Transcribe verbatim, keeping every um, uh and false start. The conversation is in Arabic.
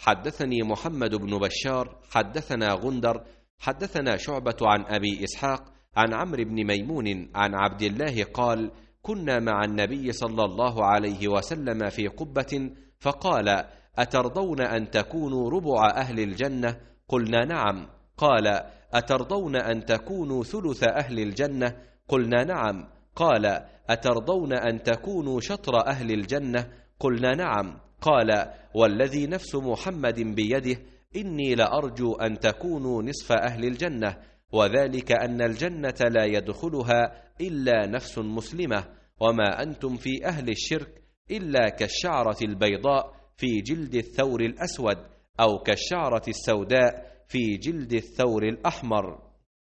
حدثني محمد بن بشار حدثنا غندر حدثنا شعبة عن أبي إسحاق عن عمرو بن ميمون عن عبد الله قال: كنا مع النبي صلى الله عليه وسلم في قبة فقال: أترضون أن تكونوا ربع أهل الجنة؟ قلنا نعم. قال: أترضون أن تكونوا ثلث أهل الجنة؟ قلنا نعم. قال: أترضون أن تكونوا شطر أهل الجنة؟ قلنا نعم. قال: والذي نفس محمد بيده إني لأرجو أن تكونوا نصف أهل الجنة، وذلك أن الجنة لا يدخلها إلا نفس مسلمة، وما أنتم في أهل الشرك إلا كالشعرة البيضاء في جلد الثور الأسود، أو كالشعرة السوداء في جلد الثور الأحمر.